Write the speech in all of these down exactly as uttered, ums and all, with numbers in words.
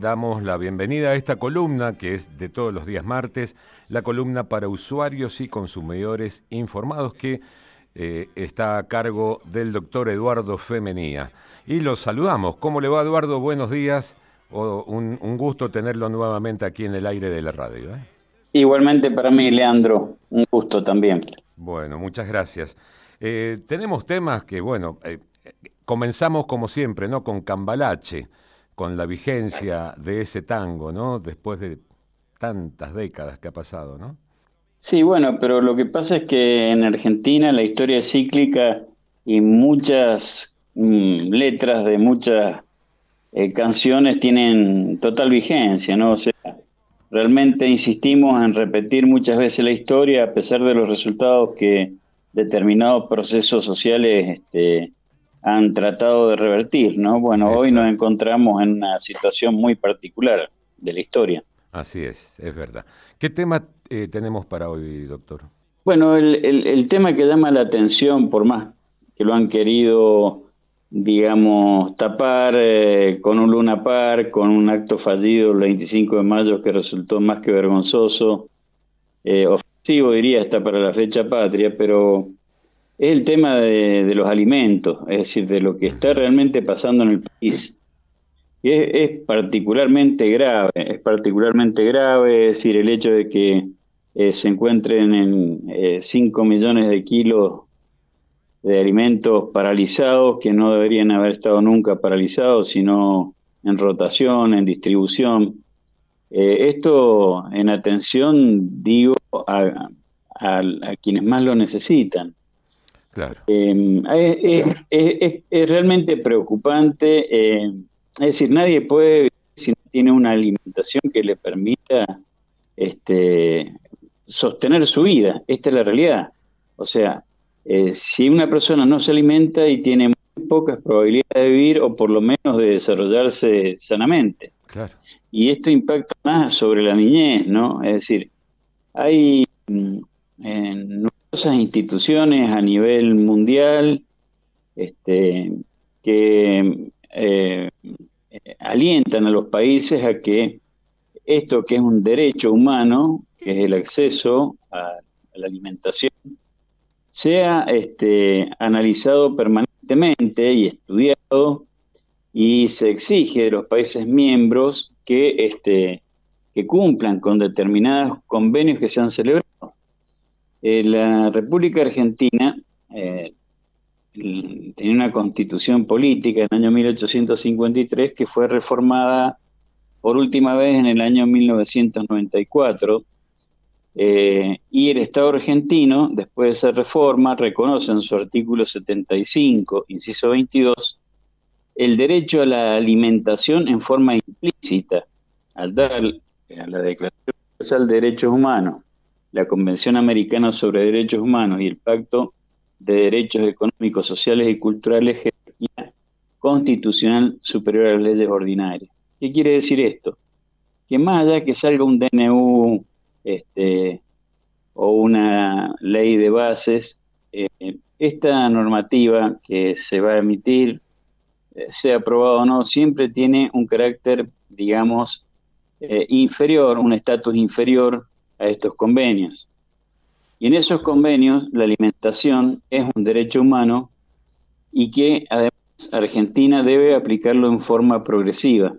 damos la bienvenida a esta columna que es de todos los días martes, la columna para usuarios y consumidores informados que eh, está a cargo del doctor Eduardo Femenía. Y lo saludamos. ¿Cómo le va, Eduardo? Buenos días. Oh, un, un gusto tenerlo nuevamente aquí en el aire de la radio, ¿eh? Igualmente para mí, Leandro, un gusto también. Bueno, muchas gracias. Eh, tenemos temas que, bueno, eh, comenzamos como siempre, ¿no? Con Cambalache, con la vigencia de ese tango, ¿no? Después de tantas décadas que ha pasado, ¿no? Sí, bueno, pero lo que pasa es que en Argentina la historia es cíclica y muchas mm, letras de muchas eh, canciones tienen total vigencia, ¿no? O sea, realmente insistimos en repetir muchas veces la historia a pesar de los resultados que determinados procesos sociales este, han tratado de revertir, ¿no? Bueno, hoy nos Exacto. encontramos en una situación muy particular de la historia. Así es, es verdad. ¿Qué tema eh, tenemos para hoy, doctor? Bueno, el, el, el tema que llama la atención, por más que lo han querido, digamos, tapar eh, con un Luna Park, con un acto fallido el veinticinco de mayo que resultó más que vergonzoso, eh, ofensivo diría hasta para la fecha patria, pero es el tema de, de los alimentos, es decir, de lo que está Ujú. realmente pasando en el país. Y es, es particularmente grave, es particularmente grave, es decir, el hecho de que eh, se encuentren en cinco millones de kilos de alimentos paralizados que no deberían haber estado nunca paralizados, sino en rotación, en distribución. Eh, esto en atención, digo, a, a, a quienes más lo necesitan. Claro. Eh, es, es, es, es realmente preocupante. Eh, es decir, nadie puede vivir si no tiene una alimentación que le permita este, sostener su vida. Esta es la realidad. O sea, eh, si una persona no se alimenta y tiene muy pocas probabilidades de vivir o por lo menos de desarrollarse sanamente. Claro. Y esto impacta más sobre la niñez, ¿no? Es decir, hay mm, en numerosas instituciones a nivel mundial este, que eh, alientan a los países a que esto que es un derecho humano, que es el acceso a, a la alimentación, sea este, analizado permanentemente y estudiado, y se exige de los países miembros que, este, que cumplan con determinados convenios que se han celebrado. Eh, la República Argentina eh, tenía una constitución política en el año mil ochocientos cincuenta y tres que fue reformada por última vez en el año mil novecientos noventa y cuatro, eh, y el Estado argentino, después de esa reforma, reconoce en su artículo setenta y cinco, inciso veintidós, el derecho a la alimentación en forma implícita, al dar a la Declaración Universal de Derechos Humanos, la Convención Americana sobre Derechos Humanos y el Pacto de Derechos Económicos, Sociales y Culturales, jerarquía constitucional superior a las leyes ordinarias. ¿Qué quiere decir esto? Que más allá que salga un D N U este, o una ley de bases, eh, esta normativa que se va a emitir, eh, sea aprobada o no, siempre tiene un carácter, digamos, eh, inferior, un estatus inferior a estos convenios. Y en esos convenios la alimentación es un derecho humano y que además Argentina debe aplicarlo en forma progresiva.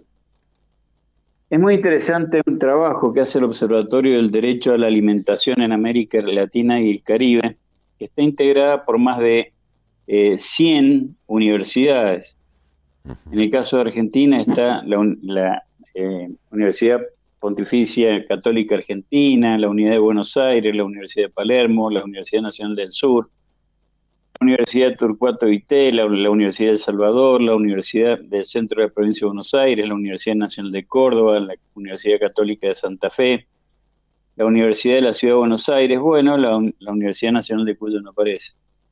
Es muy interesante un trabajo que hace el Observatorio del Derecho a la Alimentación en América Latina y el Caribe, que está integrada por más de eh, cien universidades. En el caso de Argentina está la, la eh, Universidad Pontificia Católica Argentina, la Unidad de Buenos Aires, la Universidad de Palermo, la Universidad Nacional del Sur, la Universidad Torcuato Vitela, la, la Universidad de El Salvador, la Universidad del Centro de la Provincia de Buenos Aires, la Universidad Nacional de Córdoba, la Universidad Católica de Santa Fe, la Universidad de la Ciudad de Buenos Aires, bueno, la, la Universidad Nacional de Cuyo no aparece.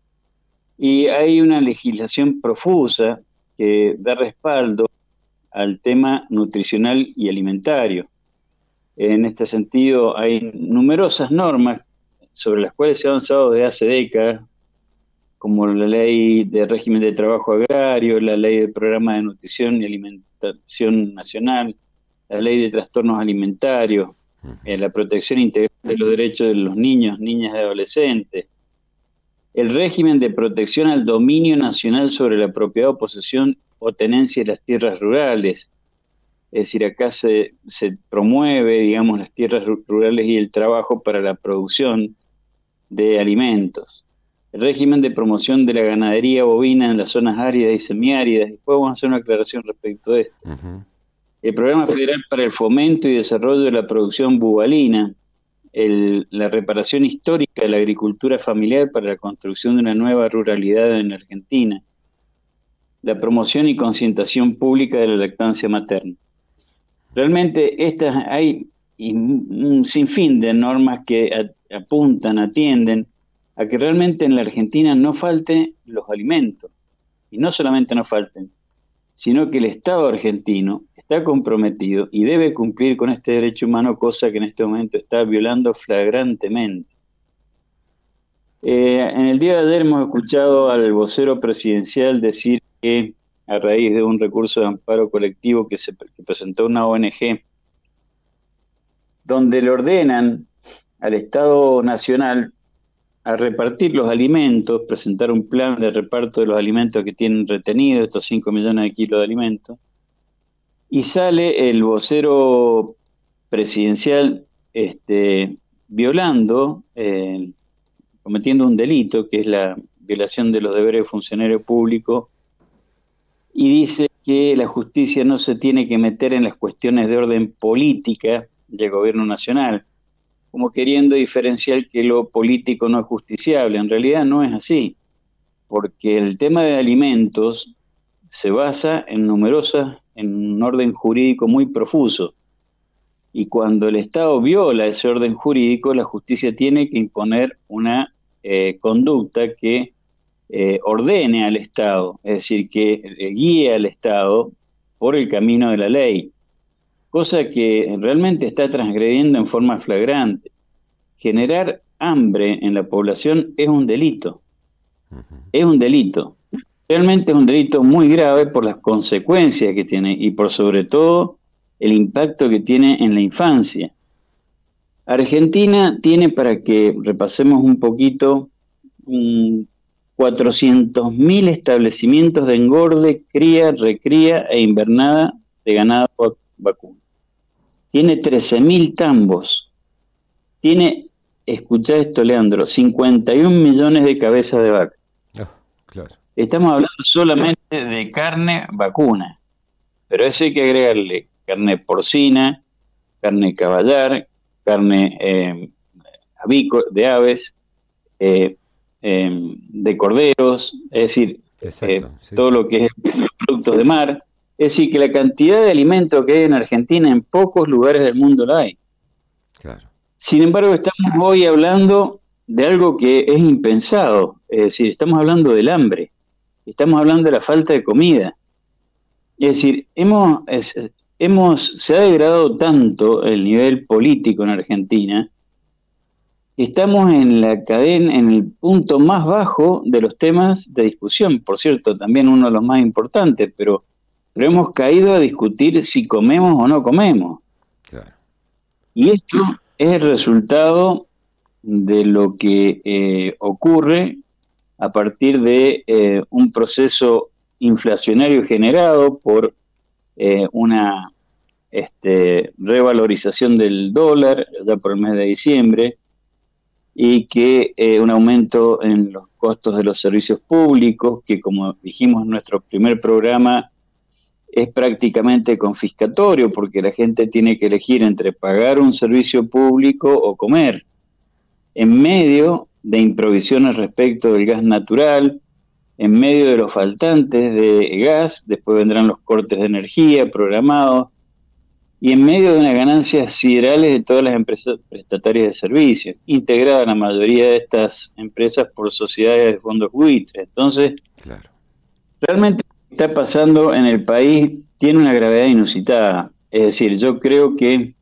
Y hay una legislación profusa que da respaldo al tema nutricional y alimentario. En este sentido, hay numerosas normas sobre las cuales se ha avanzado desde hace décadas, como la ley de régimen de trabajo agrario, la ley del programa de nutrición y alimentación nacional, la ley de trastornos alimentarios, eh, la protección integral de los derechos de los niños, niñas y adolescentes, el régimen de protección al dominio nacional sobre la propiedad o posesión o tenencia de las tierras rurales. Es decir, acá se, se promueve, digamos, las tierras rurales y el trabajo para la producción de alimentos. El régimen de promoción de la ganadería bovina en las zonas áridas y semiáridas. Después vamos a hacer una aclaración respecto de esto. Uh-huh. El Programa Federal para el Fomento y Desarrollo de la Producción Bubalina. El, la reparación histórica de la agricultura familiar para la construcción de una nueva ruralidad en Argentina. La promoción y concientización pública de la lactancia materna. Realmente estas hay un sinfín de normas que a, apuntan, atienden a que realmente en la Argentina no falten los alimentos. Y no solamente no falten, sino que el Estado argentino está comprometido y debe cumplir con este derecho humano, cosa que en este momento está violando flagrantemente. Eh, en el día de ayer hemos escuchado al vocero presidencial decir que a raíz de un recurso de amparo colectivo que se que presentó una O N G, donde le ordenan al Estado Nacional a repartir los alimentos, presentar un plan de reparto de los alimentos que tienen retenidos, estos cinco millones de kilos de alimentos, y sale el vocero presidencial este, violando, eh, cometiendo un delito, que es la violación de los deberes de funcionario público, y dice que la justicia no se tiene que meter en las cuestiones de orden política del gobierno nacional, como queriendo diferenciar que lo político no es justiciable. En realidad no es así, porque el tema de alimentos se basa en numerosas, en un orden jurídico muy profuso, y cuando el Estado viola ese orden jurídico, la justicia tiene que imponer una eh, conducta que eh, ordene al Estado, es decir, que eh, guíe al Estado por el camino de la ley, cosa que realmente está transgrediendo en forma flagrante. Generar hambre en la población es un delito, uh-huh. es un delito. Realmente es un delito muy grave por las consecuencias que tiene y por sobre todo el impacto que tiene en la infancia. Argentina tiene, para que repasemos un poquito, um, cuatrocientos mil establecimientos de engorde, cría, recría e invernada de ganado vacuno. Tiene trece mil tambos. Tiene, escuchá esto, Leandro, cincuenta y un millones de cabezas de vaca. Oh, claro. Estamos hablando solamente de carne vacuna, pero eso hay que agregarle carne porcina, carne caballar, carne eh, avícola, de aves, eh, eh, de corderos, es decir, Exacto, eh, sí. todo lo que es productos de mar. Es decir, que la cantidad de alimentos que hay en Argentina, en pocos lugares del mundo la hay. Claro. Sin embargo, estamos hoy hablando de algo que es impensado, es decir, estamos hablando del hambre, estamos hablando de la falta de comida. Es decir, hemos, es, hemos se ha degradado tanto el nivel político en Argentina, estamos en la cadena, en el punto más bajo de los temas de discusión, por cierto, también uno de los más importantes, pero, pero hemos caído a discutir si comemos o no comemos. Claro. Y esto es el resultado de lo que eh, ocurre a partir de eh, un proceso inflacionario generado por eh, una este, revalorización del dólar ya por el mes de diciembre y que eh, un aumento en los costos de los servicios públicos que, como dijimos en nuestro primer programa, es prácticamente confiscatorio porque la gente tiene que elegir entre pagar un servicio público o comer, en medio de improvisiones respecto del gas natural, en medio de los faltantes de gas, después vendrán los cortes de energía programados, y en medio de unas ganancias siderales de todas las empresas prestatarias de servicios, integrada la mayoría de estas empresas por sociedades de fondos buitres. Entonces, claro. realmente lo que está pasando en el país tiene una gravedad inusitada. Es decir, yo creo que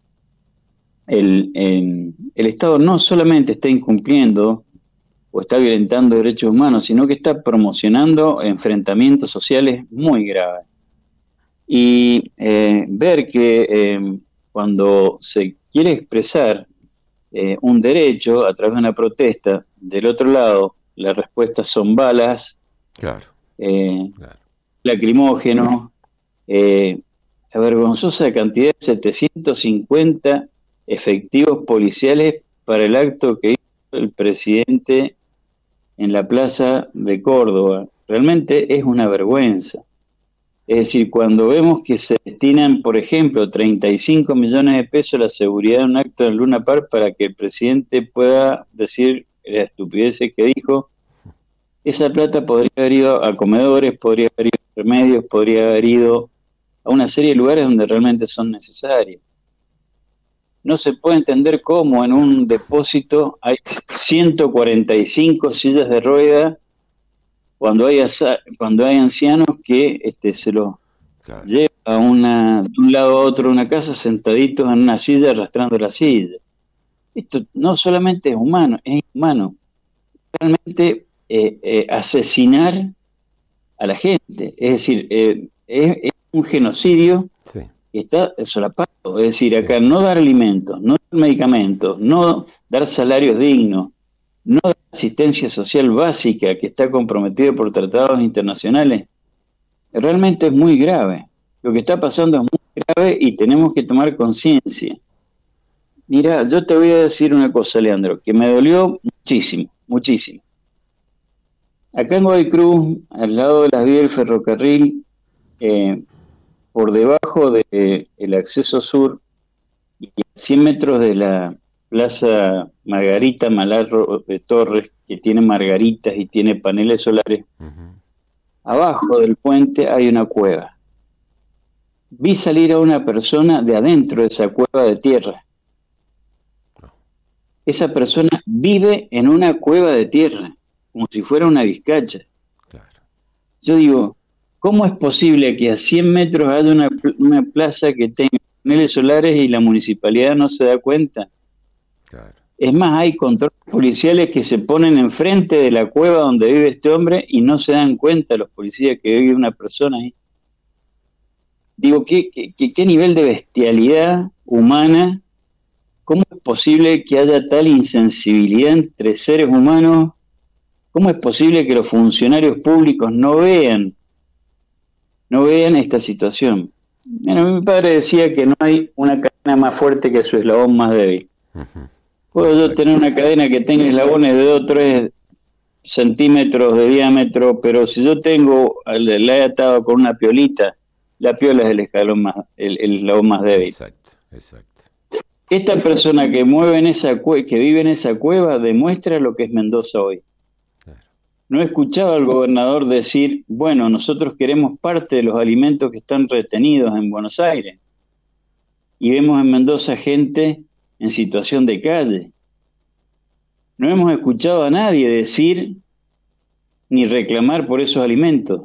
el, el, el Estado no solamente está incumpliendo o está violentando derechos humanos, sino que está promocionando enfrentamientos sociales muy graves. y eh, ver que eh, cuando se quiere expresar eh, un derecho a través de una protesta, del otro lado la respuesta son balas, Claro, eh, claro. lacrimógenos, eh, la vergonzosa cantidad de setecientos cincuenta efectivos policiales para el acto que hizo el presidente en la plaza de Córdoba. Realmente es una vergüenza. Es decir, cuando vemos que se destinan, por ejemplo, treinta y cinco millones de pesos a la seguridad de un acto en Luna Park para que el presidente pueda decir la estupidez que dijo, esa plata podría haber ido a comedores, podría haber ido a remedios, podría haber ido a una serie de lugares donde realmente son necesarios. No se puede entender cómo en un depósito hay ciento cuarenta y cinco sillas de rueda cuando hay cuando hay ancianos que este, se los claro. lleva a una, de un lado a otro de una casa sentaditos en una silla arrastrando la silla. Esto no solamente es humano, es inhumano. Realmente eh, eh, asesinar a la gente, es decir, eh, es, es un genocidio sí. que está solapado. Es decir, acá sí. no dar alimentos, no dar medicamentos, no dar salarios dignos, no dar asistencia social básica que está comprometida por tratados internacionales, realmente es muy grave. Lo que está pasando es muy grave y tenemos que tomar conciencia. Mira, yo te voy a decir una cosa, Leandro, que me dolió muchísimo, muchísimo. Acá en Godoy Cruz, al lado de las vías del ferrocarril, eh, por debajo del de, acceso sur y a cien metros de la Plaza Margarita Malarro de Torres, que tiene margaritas y tiene paneles solares, uh-huh. abajo del puente hay una cueva. Vi salir a una persona de adentro de esa cueva de tierra. Esa persona vive en una cueva de tierra, como si fuera una vizcacha. Claro. Yo digo, ¿cómo es posible que a cien metros haya una, una plaza que tenga paneles solares y la municipalidad no se da cuenta? Claro. Es más, hay controles policiales que se ponen enfrente de la cueva donde vive este hombre y no se dan cuenta los policías que vive una persona ahí. Digo, ¿qué, qué, qué nivel de bestialidad humana? ¿Cómo es posible que haya tal insensibilidad entre seres humanos? ¿Cómo es posible que los funcionarios públicos no vean, no vean esta situación? Bueno, mi padre decía que no hay una cadena más fuerte que su eslabón más débil. Uh-huh. Puedo yo tener una cadena que tenga eslabones de dos o tres centímetros de diámetro, pero si yo tengo, la he atado con una piolita, la piola es el escalón más, el, el eslabón más débil. Exacto, exacto. Esta persona que mueve en esa cue- que vive en esa cueva demuestra lo que es Mendoza hoy. Claro. No he escuchado al gobernador decir, bueno, nosotros queremos parte de los alimentos que están retenidos en Buenos Aires. Y vemos en Mendoza gente en situación de calle. No hemos escuchado a nadie decir ni reclamar por esos alimentos.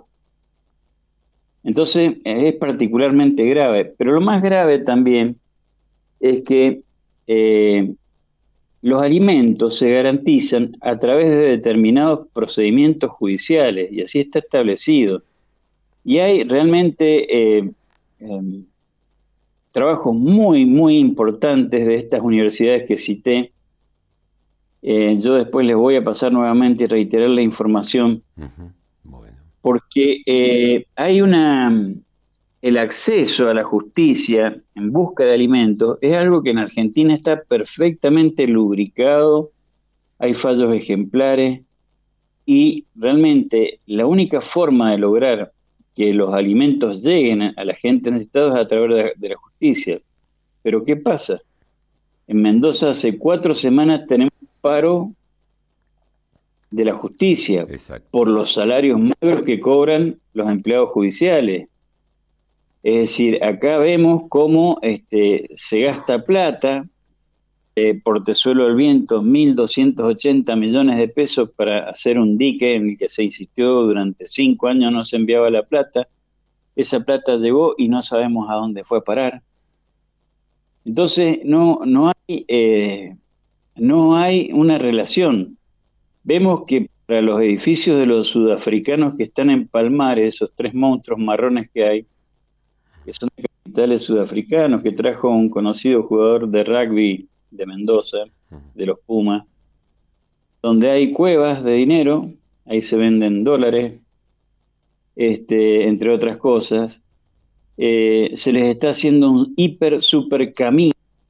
Entonces es particularmente grave. Pero lo más grave también es que eh, los alimentos se garantizan a través de determinados procedimientos judiciales, y así está establecido. Y hay realmente eh, eh, trabajos muy, muy importantes de estas universidades que cité. Eh, yo después les voy a pasar nuevamente y reiterar la información, uh-huh. Bueno. Porque eh, hay una... El acceso a la justicia en busca de alimentos es algo que en Argentina está perfectamente lubricado, hay fallos ejemplares y realmente la única forma de lograr que los alimentos lleguen a la gente necesitada es a través de la, de la justicia. Pero ¿qué pasa? En Mendoza hace cuatro semanas tenemos paro de la justicia. Exacto. Por los salarios magros que cobran los empleados judiciales. Es decir, acá vemos cómo este, se gasta plata, eh, por Tesuelo del Viento, mil doscientos ochenta millones de pesos para hacer un dique en el que se insistió durante cinco años, no se enviaba la plata. Esa plata llegó y no sabemos a dónde fue a parar. Entonces, no, no hay, eh, no hay una relación. Vemos que para los edificios de los sudafricanos que están en Palmares, esos tres monstruos marrones que hay, que son de capitales sudafricanos, que trajo un conocido jugador de rugby de Mendoza, de los Pumas, donde hay cuevas de dinero, ahí se venden dólares, este, entre otras cosas. Eh, se les está haciendo un hiper super camino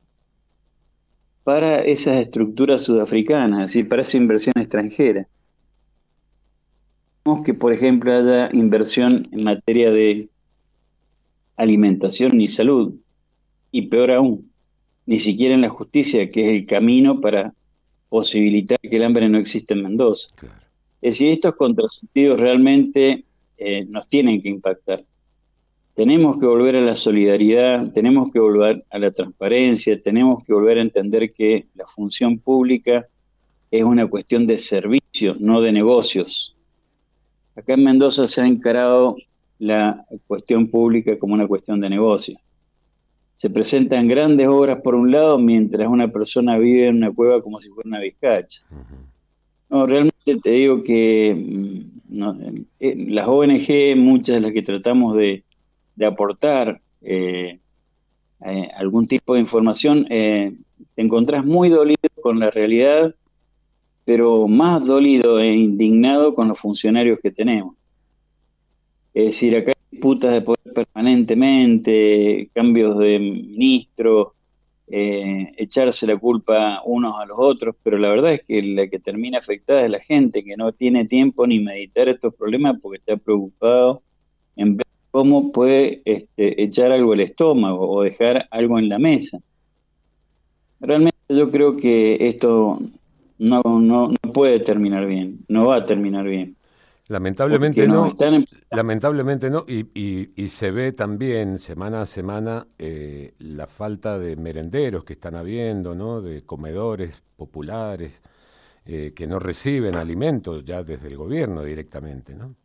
para esas estructuras sudafricanas, es decir, para esa inversión extranjera. Queremos que, por ejemplo, haya inversión en materia de alimentación ni salud, y peor aún, ni siquiera en la justicia, que es el camino para posibilitar que el hambre no exista en Mendoza. Claro. Es decir, estos contrasentidos realmente eh, nos tienen que impactar. Tenemos que volver a la solidaridad, tenemos que volver a la transparencia, tenemos que volver a entender que la función pública es una cuestión de servicio, no de negocios. Acá en Mendoza se ha encarado la cuestión pública como una cuestión de negocio. Se presentan grandes obras por un lado, mientras una persona vive en una cueva como si fuera una vizcacha. Uh-huh. No, realmente te digo que no, eh, las O N G, muchas de las que tratamos de, de aportar eh, eh, algún tipo de información, eh, te encontrás muy dolido con la realidad, pero más dolido e indignado con los funcionarios que tenemos. Es decir, acá hay disputas de poder permanentemente, cambios de ministro, eh, echarse la culpa unos a los otros, pero la verdad es que la que termina afectada es la gente, que no tiene tiempo ni meditar estos problemas porque está preocupado en ver cómo puede este, echar algo al estómago o dejar algo en la mesa. Realmente yo creo que esto no, no, no puede terminar bien, no va a terminar bien. Lamentablemente no, están... lamentablemente no, y, y, y se ve también semana a semana eh, la falta de merenderos que están habiendo, ¿no? De comedores populares eh, que no reciben alimentos ya desde el gobierno directamente, ¿no?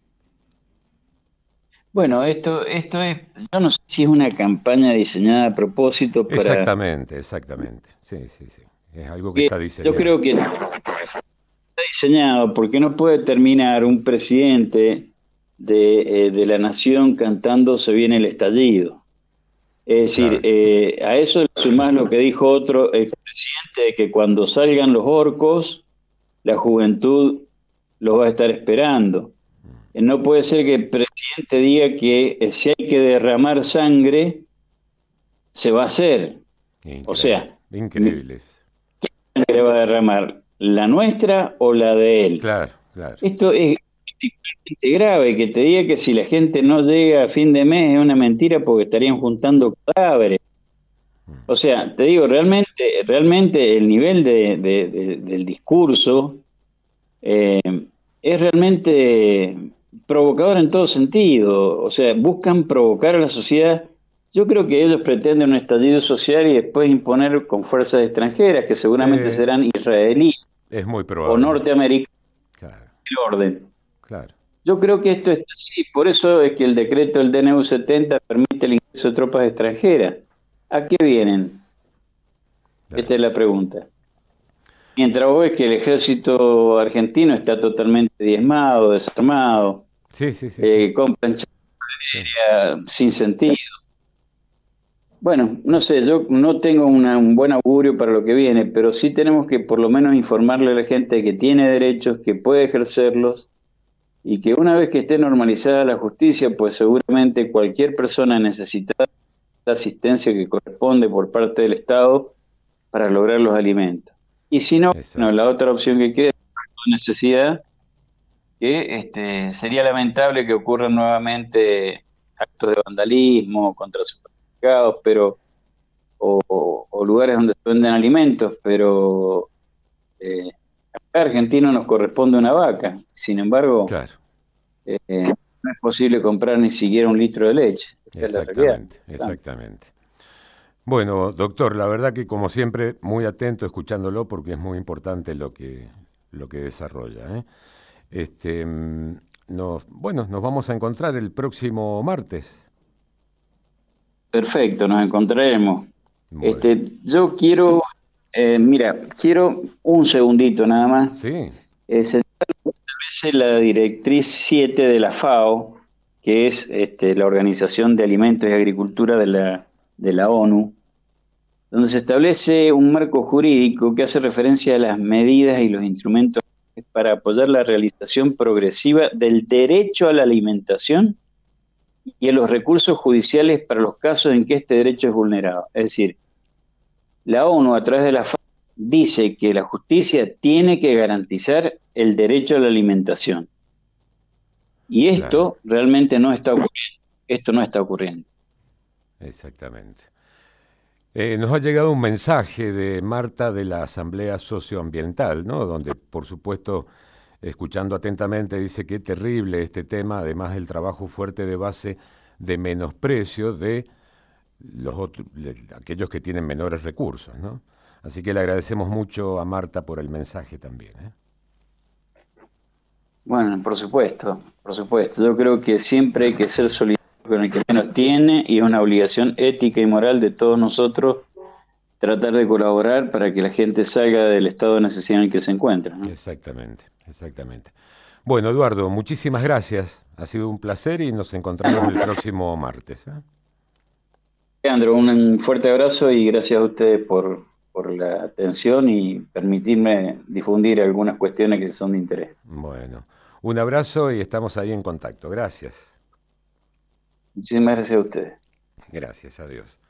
Bueno, esto, esto es, yo no sé si es una campaña diseñada a propósito para... Exactamente, exactamente, sí, sí, sí, es algo que, que está diseñado. Yo creo que diseñado porque no puede terminar un presidente de, eh, de la nación cantando "se viene el estallido". Es decir, claro. eh, a eso le sumás lo que dijo otro expresidente, de que cuando salgan los orcos, la juventud los va a estar esperando. Eh, no puede ser que el presidente diga que eh, si hay que derramar sangre, se va a hacer. Increíble, o sea, increíbles. ¿Qué sangre va a derramar? ¿La nuestra o la de él? Claro, claro. Esto es particularmente grave, que te diga que si la gente no llega a fin de mes es una mentira porque estarían juntando cadáveres. O sea, te digo, realmente realmente el nivel de, de, de, del discurso eh, es realmente provocador en todo sentido. O sea, buscan provocar a la sociedad. Yo creo que ellos pretenden un estallido social y después imponer con fuerzas extranjeras, que seguramente eh, serán israelíes. Es muy probable. O norteamericanos. Claro. El orden. Claro. Yo creo que esto es así. Por eso es que el decreto del D N U setenta permite el ingreso de tropas extranjeras. ¿A qué vienen? Claro. Esta es la pregunta. Mientras vos ves que el ejército argentino está totalmente diezmado, desarmado, sí, sí, sí, eh, sí. compran sí. sin sentido. Bueno, no sé, yo no tengo una, un buen augurio para lo que viene, pero sí tenemos que por lo menos informarle a la gente que tiene derechos, que puede ejercerlos, y que una vez que esté normalizada la justicia, pues seguramente cualquier persona necesitará la asistencia que corresponde por parte del Estado para lograr los alimentos. Y si no, no la otra opción que queda es la necesidad, que este, sería lamentable que ocurran nuevamente actos de vandalismo contra supermercados, pero o, o, o lugares donde se venden alimentos, pero eh, acá a Argentina nos corresponde una vaca. Sin embargo, claro. eh, no es posible comprar ni siquiera un litro de leche. Exactamente, es la exactamente. Bueno, doctor, la verdad que como siempre muy atento escuchándolo porque es muy importante lo que lo que desarrolla, ¿eh? Este, nos, bueno, nos vamos a encontrar el próximo martes. Perfecto, nos encontraremos. Este, yo quiero, eh, mira, quiero un segundito nada más. Sí. Eh, se establece la directriz siete de la FAO, que es este, la Organización de Alimentos y Agricultura de la, de la ONU, donde se establece un marco jurídico que hace referencia a las medidas y los instrumentos para apoyar la realización progresiva del derecho a la alimentación y a los recursos judiciales para los casos en que este derecho es vulnerado. Es decir, la ONU a través de la F A O dice que la justicia tiene que garantizar el derecho a la alimentación. Y esto claro. realmente no está ocurriendo. Esto no está ocurriendo. Exactamente. Eh, nos ha llegado un mensaje de Marta de la Asamblea Socioambiental, ¿no? Donde, por supuesto, escuchando atentamente, dice que es terrible este tema, además del trabajo fuerte de base de menosprecio de los otros, de aquellos que tienen menores recursos, ¿no? Así que le agradecemos mucho a Marta por el mensaje también, ¿eh? Bueno, por supuesto, por supuesto. Yo creo que siempre hay que ser solidario con el que menos tiene y es una obligación ética y moral de todos nosotros tratar de colaborar para que la gente salga del estado de necesidad en el que se encuentra, ¿no? Exactamente, exactamente. Bueno, Eduardo, muchísimas gracias. Ha sido un placer y nos encontramos el próximo martes, ¿eh? Leandro, un fuerte abrazo y gracias a ustedes por, por la atención y permitirme difundir algunas cuestiones que son de interés. Bueno, un abrazo y estamos ahí en contacto. Gracias. Muchísimas gracias a ustedes. Gracias, adiós.